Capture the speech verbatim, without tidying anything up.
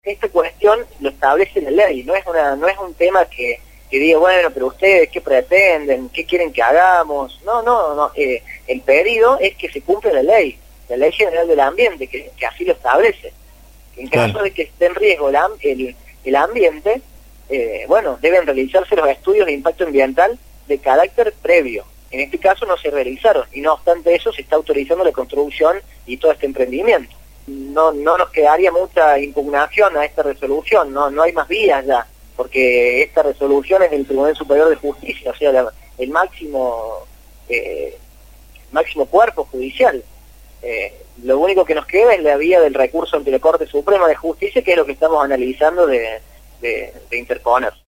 esta cuestión lo establece la ley, no es una, no es un tema que, que diga, bueno, pero ustedes, ¿qué pretenden? ¿Qué quieren que hagamos? No, no, no, eh, el pedido es que se cumpla la ley, la Ley General del Ambiente, que, que así lo establece. En caso Claro. de que esté en riesgo el, el, el ambiente, eh, bueno, deben realizarse los estudios de impacto ambiental de carácter previo. En este caso no se realizaron, y no obstante eso se está autorizando la construcción y todo este emprendimiento. No, no nos quedaría mucha impugnación a esta resolución, no, no hay más vías ya, porque esta resolución es del Tribunal Superior de Justicia, o sea, la, el máximo, eh, máximo cuerpo judicial. Eh, lo único que nos queda es la vía del recurso ante la Corte Suprema de Justicia, que es lo que estamos analizando de, de, de interponer.